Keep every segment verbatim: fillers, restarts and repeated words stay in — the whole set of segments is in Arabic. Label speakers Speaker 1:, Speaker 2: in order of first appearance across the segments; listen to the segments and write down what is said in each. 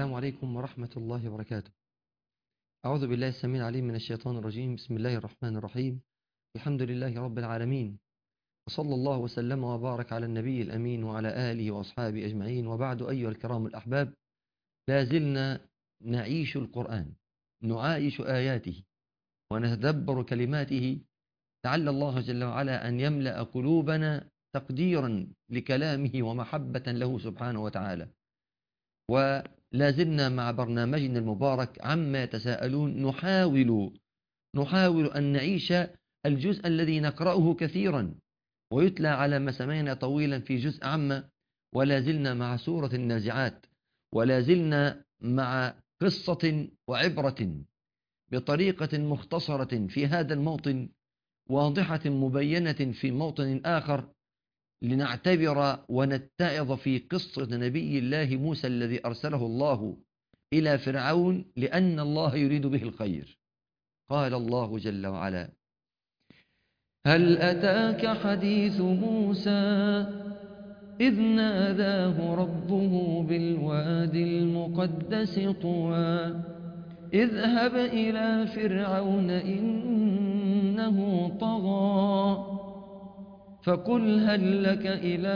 Speaker 1: السلام عليكم ورحمة الله وبركاته. أعوذ بالله السميع العليم من الشيطان الرجيم. بسم الله الرحمن الرحيم. الحمد لله رب العالمين، وصلى الله وسلم وبارك على النبي الأمين وعلى آله وأصحابه أجمعين، وبعد أيها الكرام الأحباب، لا زلنا نعيش القرآن، نعايش آياته ونتدبر كلماته، لعل الله جل وعلا أن يملأ قلوبنا تقديرا لكلامه ومحبة له سبحانه وتعالى. ولا زلنا مع برنامجنا المبارك عما يتساءلون، نحاول نحاول أن نعيش الجزء الذي نقرأه كثيرا ويتلى على مسامعنا طويلا في جزء عامة. ولا زلنا مع سورة النازعات، ولا زلنا مع قصة وعبرة بطريقة مختصرة في هذا الموطن، واضحة مبينة في موطن آخر، لنعتبر ونتعظ في قصة نبي الله موسى الذي أرسله الله إلى فرعون لأن الله يريد به الخير. قال الله جل وعلا: هل أتاك حديث موسى إذ ناداه ربه بالوادي المقدس طوى اذهب إلى فرعون إنه طغى فقل هل لك إلى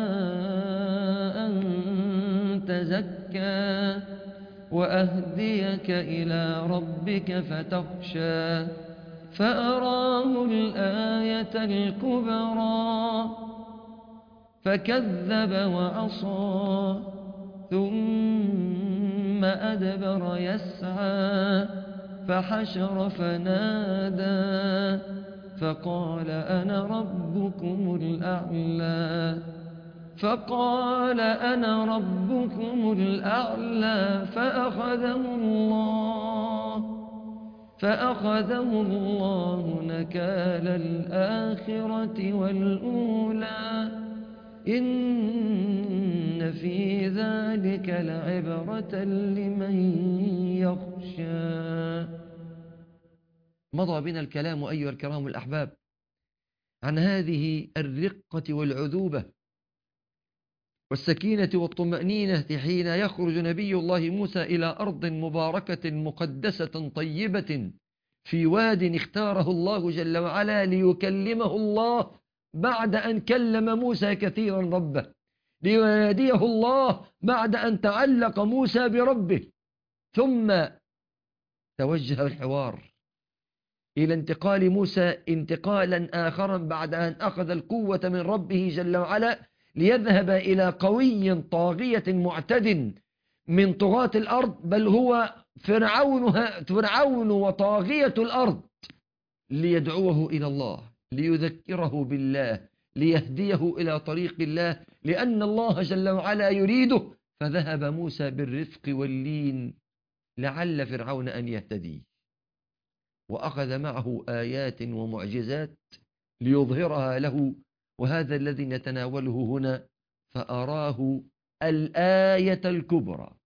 Speaker 1: أن تزكى وأهديك إلى ربك فتخشى فأراه الآية الكبرى فكذب وعصى ثم أدبر يسعى فحشر فنادى فقال أنا ربكم الأعلى فقال أنا ربكم الأعلى فأخذه الله فأخذه الله نكال الآخرة والأولى إن في ذلك لعبرة لمن يخشى. مضى بنا الكلام أيها الكرام الأحباب عن هذه الرقة والعذوبة والسكينة والطمأنينة حين يخرج نبي الله موسى إلى أرض مباركة مقدسة طيبة في واد اختاره الله جل وعلا ليكلمه الله بعد أن كلم موسى كثيرا ربه، ليناديه الله بعد أن تعلق موسى بربه. ثم توجه الحوار إلى انتقال موسى انتقالا آخرا بعد أن أخذ القوة من ربه جل وعلا ليذهب إلى قوي طاغية معتد من طغاة الأرض، بل هو فرعون, فرعون وطاغية الأرض، ليدعوه إلى الله، ليذكره بالله، ليهديه إلى طريق الله، لأن الله جل وعلا يريده. فذهب موسى بالرفق واللين لعل فرعون أن يهتدي، وأخذ معه آيات ومعجزات ليظهرها له، وهذا الذي نتناوله هنا. فأراه الآية الكبرى،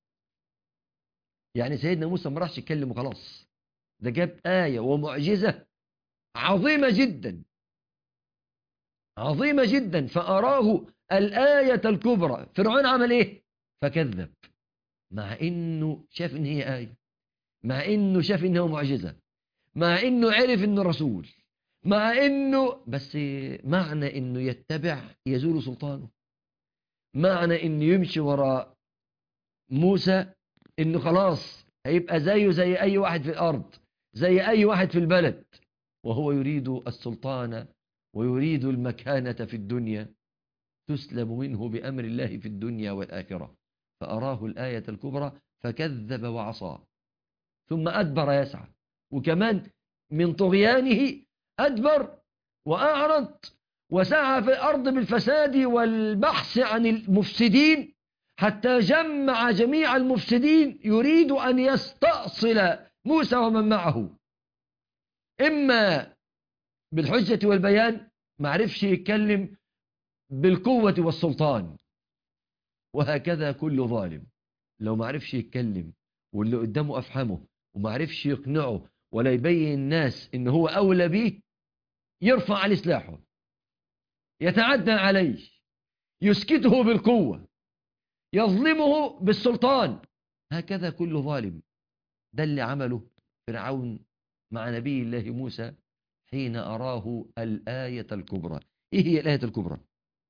Speaker 1: يعني سيدنا موسى ما راحش يتكلم وخلاص، ده جاب آية ومعجزة عظيمة جدا عظيمة جدا. فأراه الآية الكبرى. فرعون عمل ايه؟ فكذب، مع انه شاف ان هي آية، مع انه شاف انه معجزة، مع انه عرف انه رسول، مع انه بس معنى انه يتبع يزول سلطانه، معنى انه يمشي وراء موسى انه خلاص هيبقى زيه زي اي واحد في الارض، زي اي واحد في البلد، وهو يريد السلطان ويريد المكانة في الدنيا، تسلب منه بأمر الله في الدنيا والآخرة. فأراه الآية الكبرى فكذب وعصى ثم أدبر يسعى، وكمان من طغيانه أدبر وأعرض وسعى في الأرض بالفساد والبحث عن المفسدين، حتى جمع جميع المفسدين يريد أن يستأصل موسى ومن معه، إما بالحجة والبيان، معرفش يتكلم بالقوة والسلطان، وهكذا كل ظالم لو معرفش يتكلم واللي قدامه أفهمه ومعرفش يقنعه ولا يبين الناس إن هو أولى به، يرفع عليه سلاحه، يتعدى عليه، يسكته بالقوة، يظلمه بالسلطان، هكذا كل ظالم. ده اللي عمله فرعون مع نبي الله موسى حين أراه الآية الكبرى. إيه هي الآية الكبرى؟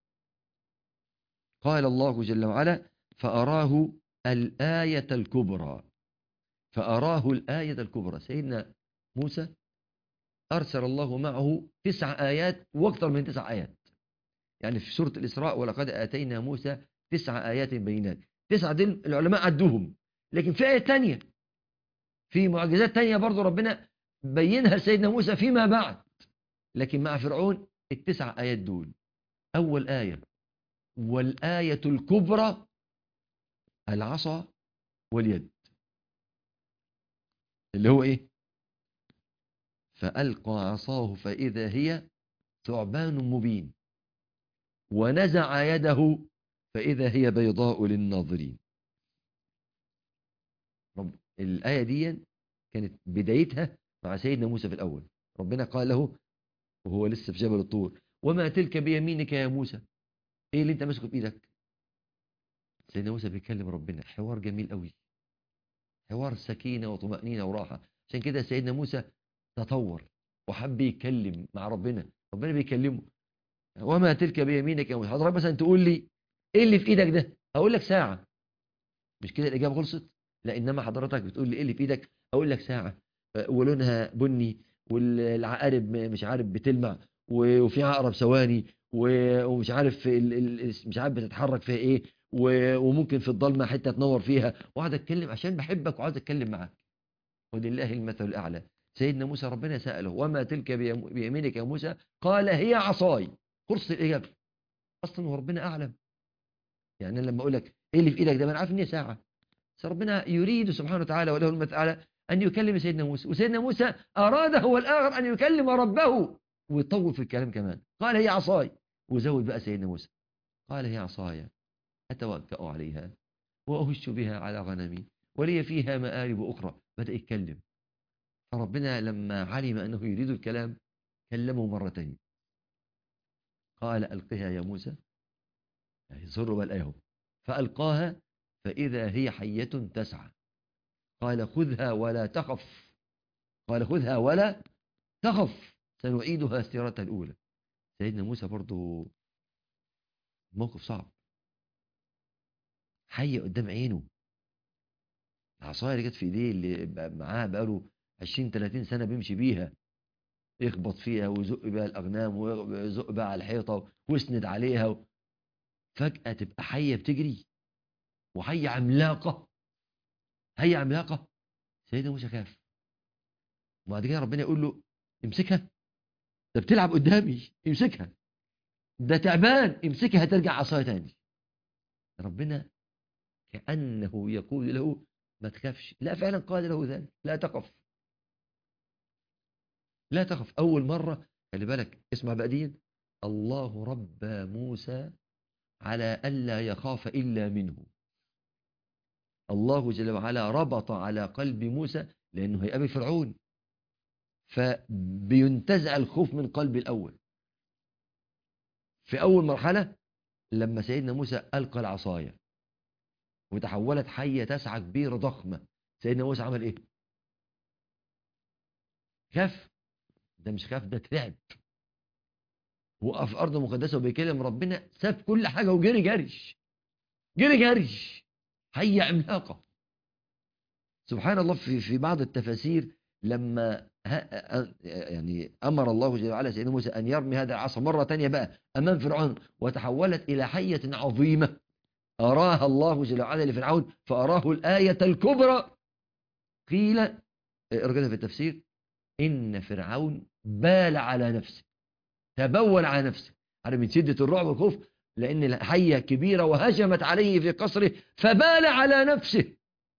Speaker 1: قال الله جل وعلا فأراه الآية الكبرى. فأراه الآية الكبرى. سيدنا موسى أرسل الله معه تسع آيات وأكثر من تسع آيات. يعني في سورة الإسراء ولقد آتينا موسى تسع آيات بينات. تسعة دي العلماء عدوهم، لكن في آية تانية، في معجزات تانية برضو ربنا بينها سيدنا موسى فيما بعد. لكن مع فرعون التسع آيات دول. أول آية والآية الكبرى العصا واليد، اللي هو إيه؟ فألقى عصاه فإذا هي ثعبان مبين ونزع يده فإذا هي بيضاء للناظرين. رب الآية دي كانت بدايتها مع سيدنا موسى في الأول. ربنا قال له وهو لسه في جبل الطور وما تلك بيمينك يا موسى؟ ايه اللي انت ماسكه بايدك؟ سيدنا موسى بيكلم ربنا حوار جميل قوي، حوار سكينة وطمأنينة وراحة. عشان كده سيدنا موسى تطور وحب يتكلم مع ربنا. ربنا بيكلمه وما تلك بيمينك يا موسى. حضرتك مثلا تقول لي ايه اللي في ايدك ده؟ اقول لك ساعة. مش كده الإجابة خلصت؟ لا، إنما حضرتك بتقول لي إيه اللي في إيدك؟ أقول لك ساعة ولونها بني والعقارب مش عارف بتلمع وفي عقرب ثواني ومش عارف ال- ال- مش عارف بتتحرك فيها إيه وممكن في الضلمة حتة تنور فيها. وقعد أتكلم عشان بحبك وعايز أتكلم معاك. ولله المثل الأعلى. سيدنا موسى ربنا سأله وما تلك بيم- بيمينك يا موسى؟ قال هي عصاي. خلصت الإجابة. أصلا وربنا أعلم. يعني أنا لما أقول لك إيه اللي في إيدك ده ما أنا عارف إن هي ساعة. ربنا يريد سبحانه وتعالى وله المثل الأعلى أن يكلم سيدنا موسى، وسيدنا موسى أراد هو الآخر أن يكلم ربه ويطول في الكلام كمان. قال هي عصاي. وزود بقى سيدنا موسى قال هي عصاي أتوكأ عليها وأهش بها على غنمي ولي فيها مآرب أخرى. بدأ يتكلم. فربنا لما علم أنه يريد الكلام كلمه مرتين. قال ألقها يا موسى. يزر بقى الآية. فألقاها فإذا هي حية تسعى. قال خذها ولا تخف. قال خذها ولا تخف سنعيدها سيرتها الأولى. سيدنا موسى برضو موقف صعب. حية قدام عينه. العصاية اللي جت في ايديه اللي بقى معاه بقاله عشرين ثلاثين سنة بيمشي بيها، يخبط فيها ويزق بيها الأغنام ويزق بيها على الحيطة ويسند عليها. فجأة تبقى حية بتجري وحية عملاقة. حية عملاقة. سيدنا موسى خاف. وبعد كده ربنا يقول له امسكها، ده بتلعب قدامي، امسكها، ده تعبان، امسكها ترجع عصاية تاني. ربنا كأنه يقول له ما تخافش. لا، فعلا قال له ذلك. لا تخف. لا تخف. أول مرة خلي بالك اسمع بقى دي. الله ربى موسى على ألا يخاف إلا منه. الله جل وعلا ربط على قلب موسى لأنه هيقابل فرعون، فبينتزع الخوف من قلب الأول. في أول مرحلة لما سيدنا موسى ألقى العصاية وتحولت حية تسعى كبيرة ضخمة، سيدنا موسى عمل إيه؟ خاف؟ ده مش خاف، ده ترعب. وقف في أرض مقدسة وبيكلم ربنا، ساب كل حاجة وجري جري. جري جري. حية عملاقة. سبحان الله. في في بعض التفاسير لما ها يعني أمر الله جل وعلا سيدنا موسى أن يرمي هذا العصا مرة تانية بقى أمام فرعون وتحولت إلى حية عظيمة أراها الله جل وعلا لفرعون فأراه الآية الكبرى. قيل ارجع في التفسير إن فرعون بال على نفسه، تبول على نفسه، عارف من شدة الرعب والخوف، لأن الحية كبيرة وهجمت عليه في قصره فبال على نفسه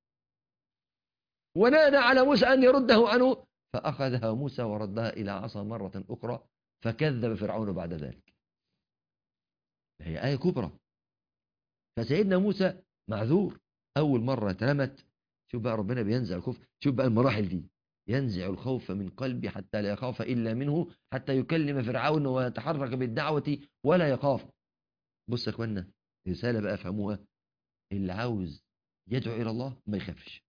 Speaker 1: ونادى على موسى أن يرده عنه فأخذها موسى وردها إلى عصا مرة أخرى فكذب فرعون بعد ذلك. هي آية كبرى. فسيدنا موسى معذور. أول مرة اترمت. شوف بقى ربنا بينزع الخوف. شوف بقى المراحل دي. ينزع الخوف من قلبي حتى لا يخاف إلا منه حتى يكلم فرعون ويتحرك بالدعوة ولا يخاف. بص يا اخوانا، رسالة بقى افهموها. اللي عاوز
Speaker 2: يدعو إلى الله ما يخافش.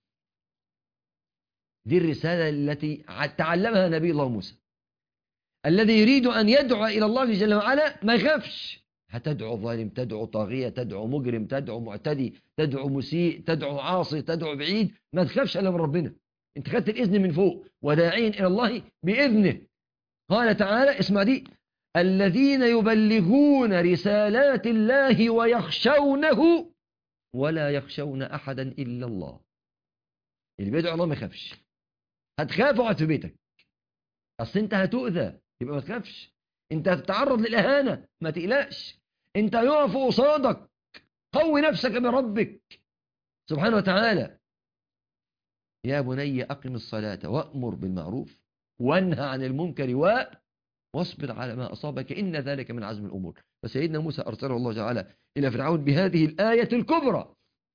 Speaker 2: دي الرسالة التي تعلمها نبي الله موسى. الذي يريد أن يدعو إلى الله جل وعلا ما يخافش. هتدعو ظالم، تدعو طاغية، تدعو مجرم، تدعو معتدي، تدعو مسيء، تدعو عاصي، تدعو بعيد، ما تخافش إلا من ربنا. انت خدت الإذن من فوق، وداعين إلى الله بإذنه. قال تعالى، اسمع دي: الذين يبلغون رسالات الله ويخشونه ولا يخشون أحدا إلا الله. اللي بيدعو الله ما يخافش. هتخاف اقعد في بيتك، اصل انت هتؤذى، يبقى ما تخافش. انت هتتعرض للإهانة، ما تقلقش. انت يقف قصادك، قوي نفسك بربك سبحانه وتعالى. يا بني أقم الصلاة وأمر بالمعروف وانهى عن المنكر و واصبر على ما أصابك إن ذلك من عزم الأمور. فسيدنا موسى أرسله الله تعالى إلى فرعون بهذه الآية الكبرى.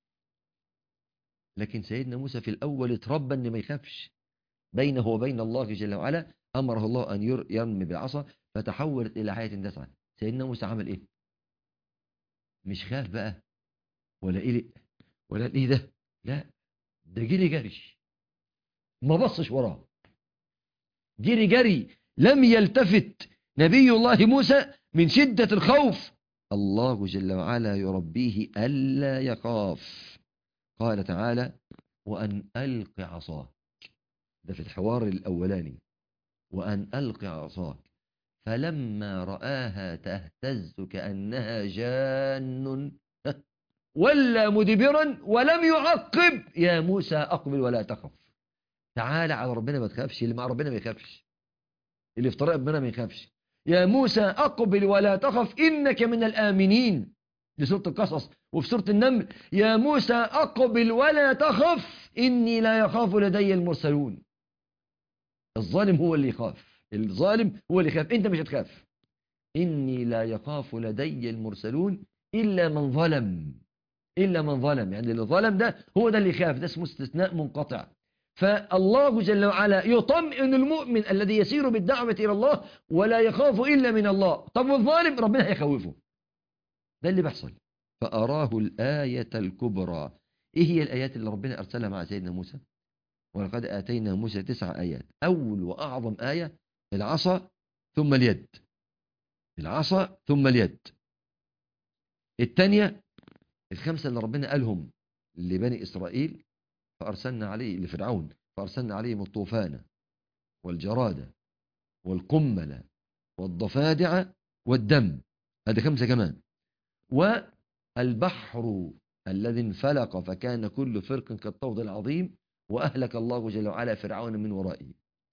Speaker 2: لكن سيدنا موسى في الأول اتربى أن ما يخافش. بينه وبين الله جل وعلا أمره الله أن يرمي بالعصا فتحولت إلى حياة تسعى. سيدنا موسى عمل إيه؟ مش خاف بقى ولا قلق ولا إيه ده، لا، ده جري جري، ما بصش وراه، جري جري، لم يلتفت نبي الله موسى من شدة الخوف. الله جل وعلا يربيه ألا يخاف. قال تعالى: وأن ألق عصاك. ده في الحوار الأولاني: وأن ألق عصاك فلما رآها تهتز كأنها جان ولا مدبرا ولم يعقب يا موسى أقبل ولا تخف. تعالى على ربنا ما تخافش. اللي مع ربنا ما يخافش، اللي في طريق ربنا ما يخافش. يا موسى أقبل ولا تخف إنك من الآمنين. دي سورة القصص. وفي سورة النمل: يا موسى أقبل ولا تخف إني لا يخاف لدي المرسلون. الظالم هو اللي يخاف، الظالم هو اللي يخاف، انت مش هتخاف. إني لا يخاف لدي المرسلون إلا من ظلم. إلا من ظلم، يعني اللي ظلم ده هو ده اللي يخاف. ده اسمه استثناء منقطع. فالله جل وعلا يطمئن المؤمن الذي يسير بالدعوة إلى الله ولا يخاف إلا من الله. طب والظالم ربنا هيخوفه. ده اللي بيحصل. فأراه الآية الكبرى. إيه هي الآيات اللي ربنا أرسلها مع سيدنا موسى؟ ولقد آتينا موسى تسع آيات. أول وأعظم آية العصا ثم اليد. العصا ثم اليد. الثانية الخمسة اللي ربنا قالهم لبني إسرائيل فأرسلنا عليه لفرعون فأرسلنا عليهم الطوفان والجراد والقمل والضفادع والدم. هذه خمسة كمان. والبحر الذي انفلق فكان كل فرق كالطود العظيم وأهلك الله جل وعلا فرعون من ورائه.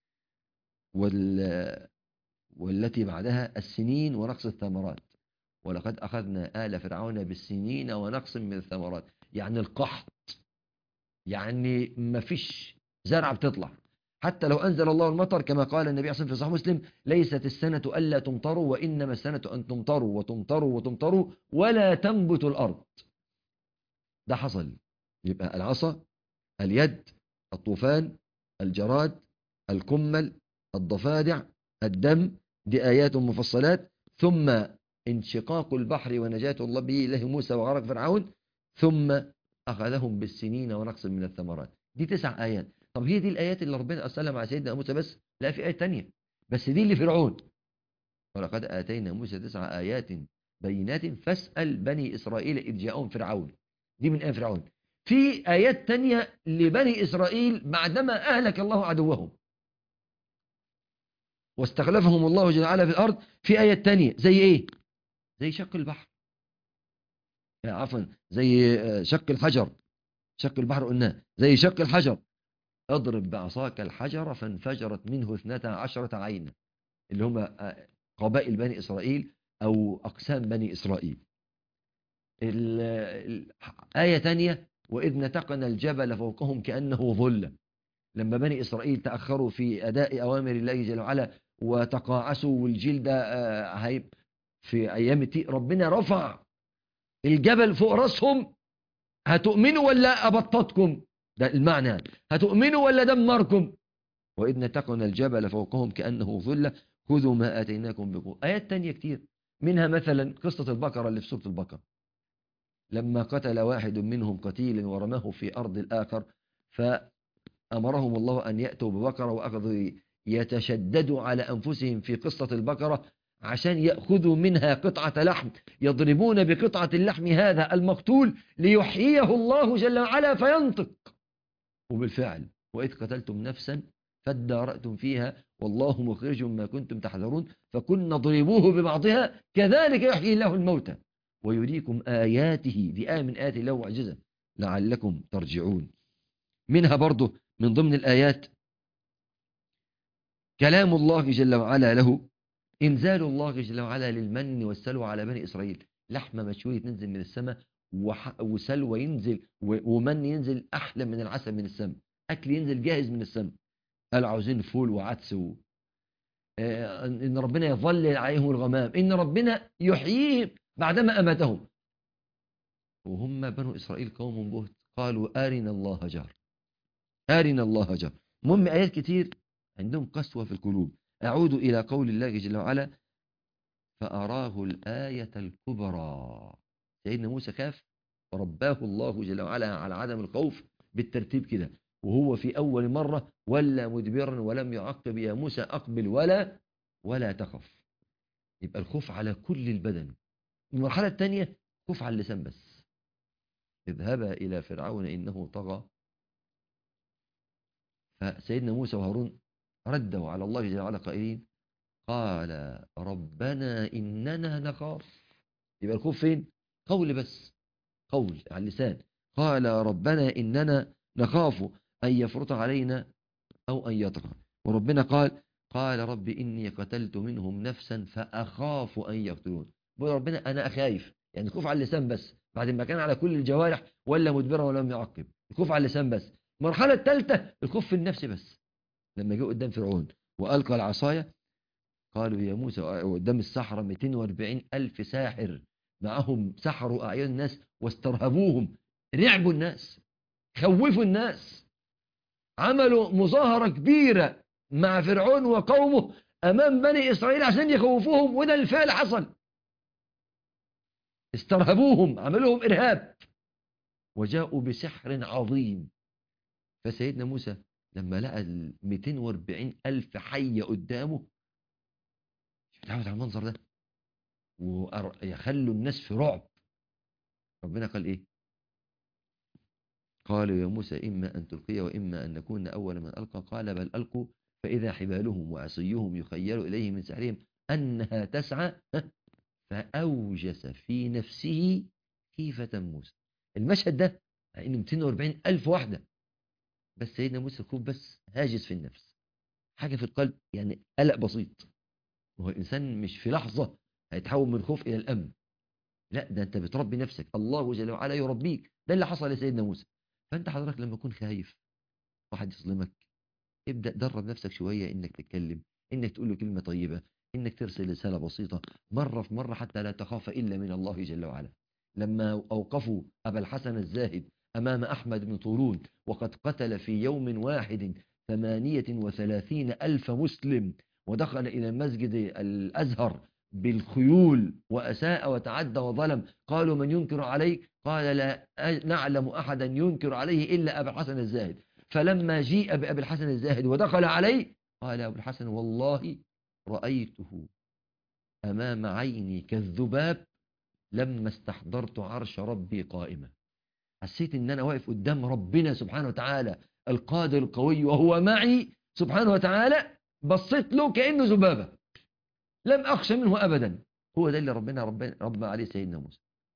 Speaker 2: وال... والتي بعدها السنين ونقص الثمرات. ولقد أخذنا آل فرعون بالسنين ونقص من الثمرات. يعني القحط، يعني ما فيش زرع بتطلع. حتى لو أنزل الله المطر كما قال النبي عليه الصلاة والسلام في صحيح مسلم: ليست السنة ألا تمطروا وإنما السنة أن تمطروا وتمطروا وتمطروا ولا تنبت الأرض. ده حصل. يبقى العصا، اليد، الطوفان، الجراد، الكمل، الضفادع، الدم، دي آيات مفصلات. ثم انشقاق البحر ونجاة الله به له موسى وغرق فرعون. ثم أخذهم بالسنين ونقص من الثمرات. دي تسع آيات. طب هي دي الآيات اللي ربنا أرسلها مع سيدنا موسى بس؟ لا، في آيات تانية بس دي اللي فرعون. ولقد آتينا موسى تسع آيات بينات فاسأل بني إسرائيل إذ جاءهم فرعون. دي من آيات فرعون. في آيات تانية لبني إسرائيل بعدما أهلك الله عدوهم واستخلفهم الله جل وعلا في الأرض. في آيات تانية زي إيه؟ زي شق البحر، عفوا زي شق الحجر. شق البحر قلناه. زي شق الحجر: اضرب بعصاك الحجر فانفجرت منه اثنتا عشرة عينا، اللي هم قبائل بني إسرائيل أو أقسام بني إسرائيل. آية تانية: وإذ نتقنا الجبل فوقهم كأنه ظلة. لما بني إسرائيل تأخروا في أداء أوامر الله جل وعلا وتقاعسوا والجلد هيب في أيام التي ربنا رفع الجبل فوق رأسهم. هتؤمنوا ولا أبطتكم؟ ده المعنى. هتؤمنوا ولا دمركم؟ وإذ نتقنا الجبل فوقهم كأنه ظلة خذوا ما آتيناكم بقوة. آيات تانية كتير، منها مثلا قصة البقرة اللي في سورة البقرة. لما قتل واحد منهم قتيلا ورماه في أرض الآخر، فأمرهم الله أن يأتوا ببقرة، وأخذوا يتشددوا على أنفسهم في قصة البقرة عشان يأخذوا منها قطعة لحم، يضربون بقطعة اللحم هذا المقتول ليحييه الله جل وعلا فينطق. وبالفعل وإذ قتلتم نفسا فادارأتم فيها والله مخرج ما كنتم تحذرون فكنا ضربوه ببعضها كذلك يحيي الله الموتى ويريكم آياته، دي آية من آيات الله وعجزة لعلكم ترجعون. منها برضه من ضمن الآيات كلام الله جل وعلا له، إنزال الله جل وعلا للمن والسلوى على بني إسرائيل، لحمة مشوية تنزل من السماء وسلوى ينزل ومن ينزل أحلى من العسل من السماء، أكل ينزل جاهز من السماء. قالوا عاوزين فول وعدس و... آه إن ربنا يظلل عليهم الغمام، إن ربنا يحييهم بعدما أماتهم. وهم بنو إسرائيل قوم بهت، قالوا آرنا الله جار، آرنا الله جار. المهم آيات كتير عندهم قسوة في القلوب. أعود إلى قول الله جل وعلا فأراه الآية الكبرى. سيدنا موسى خاف ورباه الله جل وعلا على عدم الخوف بالترتيب كده، وهو في أول مرة ولا مدبرا ولم يعقب يا موسى أقبل ولا ولا تخف. يبقى الخوف على كل البدن. المرحلة الثانية خوف على اللسان بس، اذهبا إلى فرعون إنه طغى. فسيدنا موسى وهارون ردوا على الله جل وعلا قائلين قال ربنا إننا نخاف. يبقى الخوف فين؟ قول بس، قول على اللسان. قال ربنا إننا نخاف أن يفرط علينا أو أن يطغى. وربنا قال قال رب إني قتلت منهم نفسا فأخاف أن يقتلون. بقول ربنا أنا أخايف، يعني الخوف على اللسان بس بعد ما كان على كل الجوارح ولا مدبرا ولم يعقب. الخوف على اللسان بس. المرحلة الثالثة الخوف في النفس بس. لما جاء قدام فرعون وألقى العصاية قالوا يا موسى، قدام السحرة مئتين وأربعين ألف ساحر معهم سحروا أعين الناس واسترهبوهم، رعبوا الناس، خوفوا الناس، عملوا مظاهرة كبيرة مع فرعون وقومه أمام بني إسرائيل عشان يخوفوهم، وده الفعل حصل. استرهبوهم، عملوهم إرهاب وجاءوا بسحر عظيم. فسيدنا موسى لما لقى ال مئتين وأربعين ألف حية قدامه متعود على المنظر ده ويخلوا الناس في رعب. ربنا قال إيه؟ قالوا يا موسى إما أن تلقي وإما أن نكون أول من ألقى قال بل ألقوا فإذا حبالهم وعصيهم يخيل إليه من سحرهم أنها تسعى فأوجس في نفسه خيفة موسى. المشهد ده إنه مئتين وأربعين ألف واحدة، بس سيدنا موسى الخوف بس هاجس في النفس، حاجة في القلب، يعني قلق بسيط. وهو الإنسان مش في لحظة هيتحول من خوف إلى الأمن، لا ده أنت بتربي نفسك، الله جل وعلا يربيك. ده اللي حصل لسيدنا موسى. فأنت حضرتك لما تكون خايف واحد يظلمك ابدأ درب نفسك شوية إنك تتكلم، إنك تقول له كلمة طيبة، إنك ترسل رسالة بسيطة مرة في مرة حتى لا تخاف إلا من الله جل وعلا. لما أوقفوا أبا الحسن الزاهد أمام أحمد بن طولون وقد قتل في يوم واحد ثمانية وثلاثين ألف مسلم ودخل إلى المسجد الأزهر بالخيول وأساء وتعدى وظلم، قالوا من ينكر عليك؟ قال لا نعلم أحدا ينكر عليه إلا أبا الحسن الزاهد. فلما جيء بأبي الحسن الزاهد ودخل عليه قال أبو الحسن والله رأيته أمام عيني كالذباب لما استحضرت عرش ربي قائمة. حسيت ان انا واقف قدام ربنا سبحانه وتعالى القادر القوي وهو معي سبحانه وتعالى، بصيت له كأنه ذبابة لم أخشى منه أبدا. هو ده اللي ربنا ربنا ربنا عليه سيدنا موسى.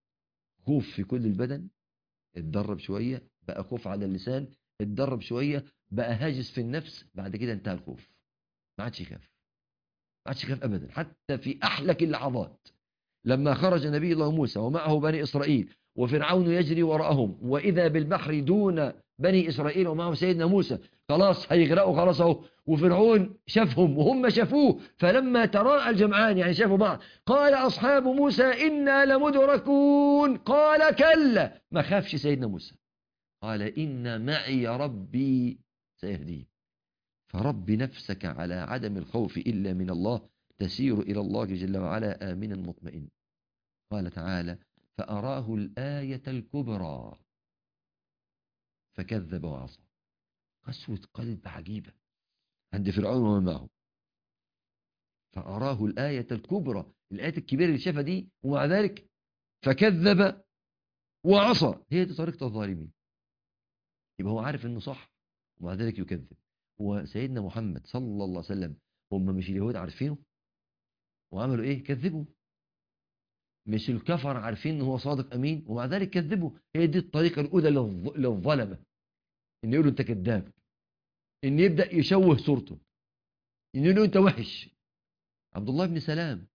Speaker 2: خوف في كل البدن، اتدرب شوية بقى خوف على اللسان، اتدرب شوية بقى هاجس في النفس، بعد كده انتهى الخوف، ما عادش يخاف، ما عادش يخاف أبدا حتى في أحلك اللحظات. لما خرج نبي الله موسى ومعه بني إسرائيل وفرعون يجري وراءهم وإذا بالبحر دون بني إسرائيل ومعه سيدنا موسى، خلاص هيغرقوا خلاص اهو، وفرعون شافهم وهم شافوه، فلما تراءى الجمعان يعني شافوا بعض قال أصحاب موسى إنا لمدركون. قال كلا، ما خافش سيدنا موسى، قال إن معي ربي سيهدين. فرب نفسك على عدم الخوف إلا من الله تسير إلى الله جل وعلا آمنا مطمئنا. قال تعالى فأراه الآية الكبرى فكذب وعصى. قسوة قلب عجيبة عند فرعون ومن معه. فأراه الآية الكبرى، الآية الكبيرة اللي شافها دي، ومع ذلك فكذب وعصى. هي دي طريقة الظالمين. يبقى هو عارف انه صح ومع ذلك يكذب. وسيدنا محمد صلى الله عليه وسلم، هم مش اليهود عارفينه وعملوا ايه؟ كذبوا. مش الكفر عارفين ان هو صادق امين ومع ذلك كذبوا. هي دي الطريقة الاولى للظ- للظلمة، ان يقولوا انت كذاب، ان يبدأ يشوه صورته، ان يقولوا انت وحش. عبد الله بن سلام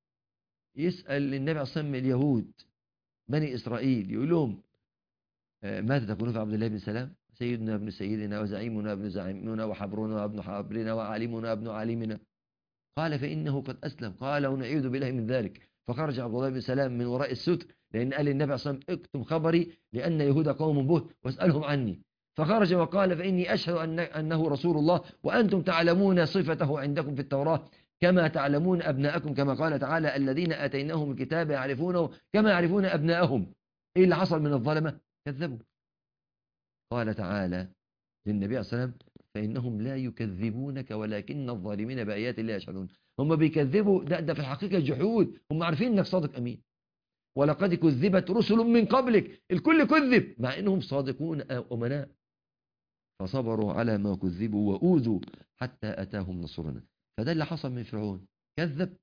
Speaker 2: يسأل النبي عليه الصلاة والسلام اليهود بني إسرائيل، يقول لهم آه، ماذا تقولون في عبد الله بن سلام؟ سيدنا ابن سيدنا وزعيمنا ابن زعيمنا وحبرنا وابن حبرنا وعالمنا ابن عالمنا. قال فإنه قد أسلم. قال ونعيذ بالله من ذلك. فخرج عبد الله بن سلام من وراء الستر، لأن قال النبي عليه الصلاة والسلام اكتم خبري لأن يهود قوم بهت واسألهم عني. فخرج وقال فإني أشهد أن أنه رسول الله وأنتم تعلمون صفته عندكم في التوراة كما تعلمون أبناءكم، كما قال تعالى الذين آتيناهم الكتاب يعرفونه كما يعرفون أبناءهم. إيه اللي حصل من الظلمة؟ كذبوا. قال تعالى للنبي عليه الصلاة والسلام فإنهم لا يكذبونك ولكن الظالمين بآيات الله يشهدون. هم بيكذبوا، ده, ده في الحقيقة جحود. هم عارفين انك صادق امين. ولقد كذبت رسل من قبلك، الكل كذب مع انهم صادقون امناء. فصبروا على ما كذبوا وأوذوا حتى أتاهم نصرنا. فده اللي حصل من فرعون، كذب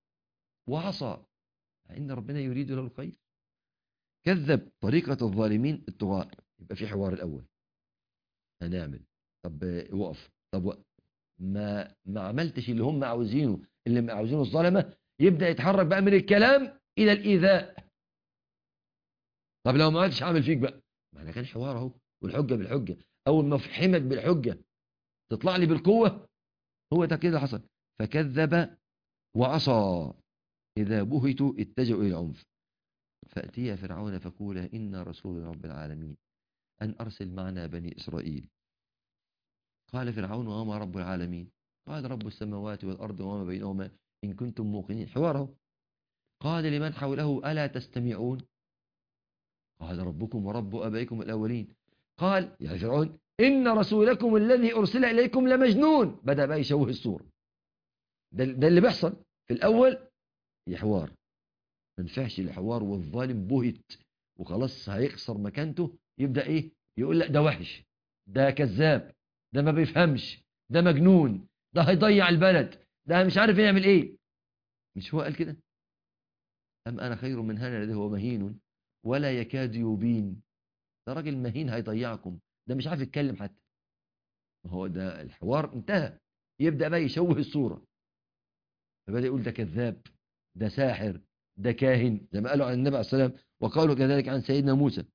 Speaker 2: وعصى إن ربنا يريد له الخير. كذب. طريقة الظالمين الطغاة. يبقى في حوار الأول، هنعمل، طب وقف، طب وقف. ما ما عملتش اللي هم عاوزينه، اللي عاوزينه الظلمه، يبدا يتحرك بقى من الكلام الى الايذاء. طب لو ما عملتش هعمل فيك بقى. ما احنا كان حوار اهو، والحجه بالحجه. اول ما افحمك بالحجه تطلع لي بالقوه. هو ده كده حصل. فكذب وعصى. اذا بهتوا اتجهوا الى العنف. فاتيا فرعون فقولا انا رسول رب العالمين ان ارسل معنا بني اسرائيل. قال فرعون وما رب العالمين؟ قال رب السماوات والارض وما بينهما ان كنتم موقنين. حواره. قال لمن حوله ألا تستمعون؟ قال ربكم ورب أبائكم الأولين. قال يا فرعون إن رسولكم الذي أرسل إليكم لمجنون. بدأ بقى يشوه الصورة. ده, ده اللي بيحصل في الأول. يحوار ما ينفعش الحوار، والظالم بهت وخلاص هيخسر مكانته. يبدأ إيه؟ يقول لك ده وحش، ده كذاب، ده ما بيفهمش، ده مجنون، ده هيضيع البلد، ده مش عارف يعمل إيه. مش هو قال كده؟ أم أنا خير من هذا الذي هو مهين ولا يكاد يبين. ده راجل مهين هيضيعكم، ده مش عارف يتكلم حتى. ما هو ده الحوار انتهى. يبدأ بقى يشوه الصورة. فبدأ يقول ده كذاب، ده ساحر، ده كاهن، زي ما قالوا عن النبي عليه الصلاة والسلام وقالوا كذلك عن سيدنا موسى.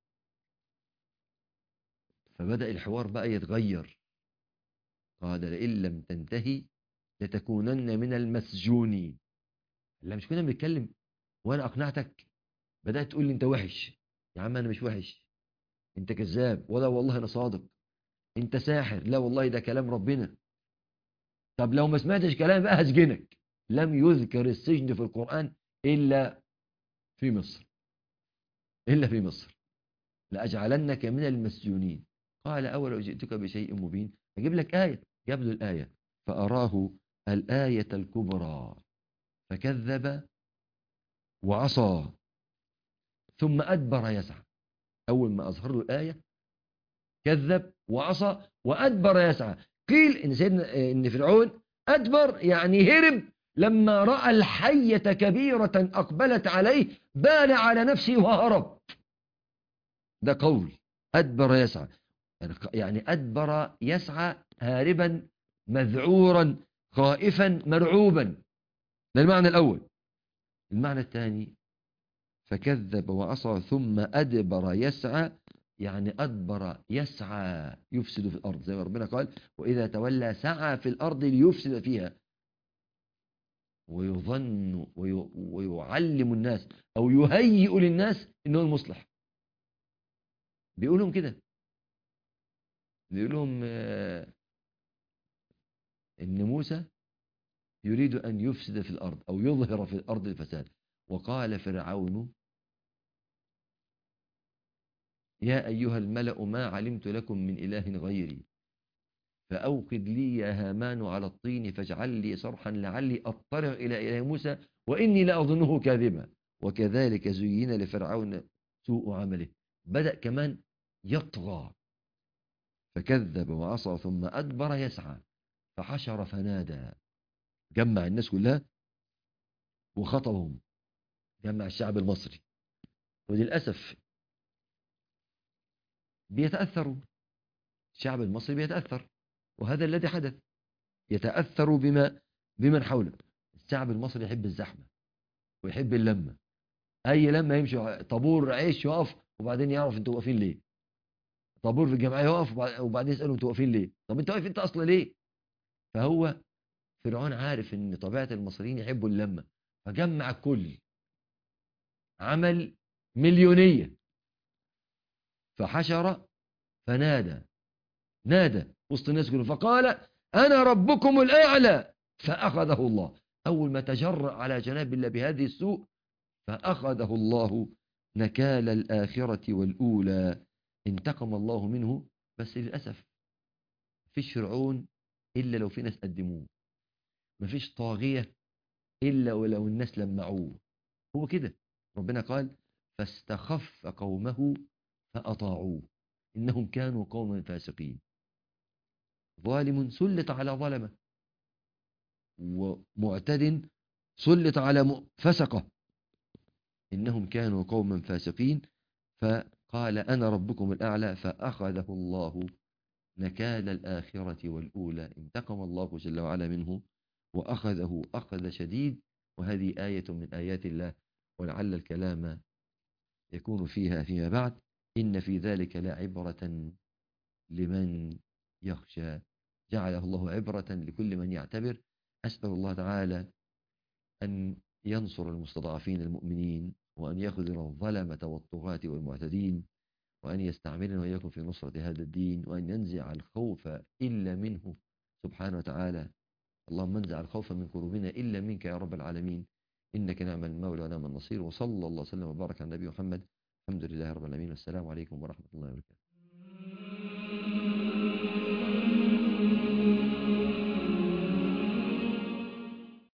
Speaker 2: فبدأ الحوار بقى يتغير. قال لئن لم تنتهي لتكونن من المسجونين. لا مش كنا بنتكلم وانا اقنعتك؟ بدأت تقول لي انت وحش. يا عم انا مش وحش، انت كذاب. ولا والله انا صادق. انت ساحر. لا والله ده كلام ربنا. طب لو ما سمعتش كلام بقى هسجنك. لم يذكر السجن في القرآن إلا في مصر، إلا في مصر. لأجعلنك من المسجونين. قال أولو جئتك بشيء مبين. أجيب لك آية. جاب له الآية. فأراه الآية الكبرى فكذب وعصى ثم أدبر يسعى. أول ما أظهر له الآية كذب وعصى وأدبر يسعى. قيل إن سيدنا إن فرعون أدبر يعني هرب لما رأى الحية كبيرة أقبلت عليه، بال على نفسه وهرب. ده قول أدبر يسعى، يعني أدبر يسعى هاربا مذعورا خائفا مرعوبا. ده المعنى الأول. المعنى الثاني فكذب وعصى ثم أدبر يسعى، يعني أدبر يسعى يفسد في الأرض، زي ما ربنا قال وإذا تولى سعى في الأرض ليفسد فيها ويظن ويعلم الناس أو يهيئ للناس إنه المصلح. بيقولهم كده، بيقولهم آه إن موسى يريد أن يفسد في الأرض أو يظهر في الأرض الفساد. وقال فرعون يا أيها الملأ ما علمت لكم من إله غيري فأوقد لي يا هامان على الطين فاجعل لي صرحا لعلي أطلع إلى إله موسى وإني لأظنه كاذبا وكذلك زين لفرعون سوء عمله. بدأ كمان يطغى فكذب وعصى ثم أدبر يسعى فحشر فنادى. جمع الناس كلها وخطبهم، جمع الشعب المصري. وللأسف بيتأثروا، الشعب المصري بيتأثر، وهذا الذي حدث، يتأثر بما بمن حوله. الشعب المصري يحب الزحمة ويحب اللمة. أي لما يمشي طابور عيش يقف وبعدين يعرف انتوا واقفين ليه، طابور في الجمعية يقف وبعدين يسألوا انتوا واقفين ليه، طب انت واقف انت أصلا ليه. فهو فرعون عارف ان طبيعة المصريين يحبوا اللمة، فجمع الكل، عمل مليونية، فحشر فنادى، نادى وسط الناس كله فقال أنا ربكم الأعلى فأخذه الله. أول ما تجرأ على جناب الله بهذه السوء فأخذه الله نكال الآخرة والأولى. انتقم الله منه، بس للأسف مفيش فرعون إلا لو في ناس قدموه، مفيش طاغية إلا ولو الناس لمعوه. هو كده، ربنا قال فاستخف قومه فأطاعوه إنهم كانوا قوما فاسقين. ظالم سلط على ظلمه، ومعتد سلط على فسقه، إنهم كانوا قوما فاسقين. فقال أنا ربكم الأعلى فأخذه الله نكال الآخرة والأولى. انتقم الله جل وعلا منه وأخذه أخذ شديد. وهذه آية من آيات الله، ولعل الكلام يكون فيها فيما بعد. إن في ذلك لعبرة لمن يخشى، جعله الله عبرة لكل من يعتبر. أسأل الله تعالى أن ينصر المستضعفين المؤمنين، وأن يخذل الظلمة والطغاة والمعتدين، وأن يستعملنا وإياكم في نصرة هذا الدين، وأن ينزع الخوف إلا منه سبحانه وتعالى. اللهم انزع الخوف من قلوبنا إلا منك يا رب العالمين، إنك نعم المولى ونعم النصير. وصلى الله وسلم وبارك على النبي محمد. الحمد لله رب العالمين، والسلام عليكم ورحمة الله وبركاته.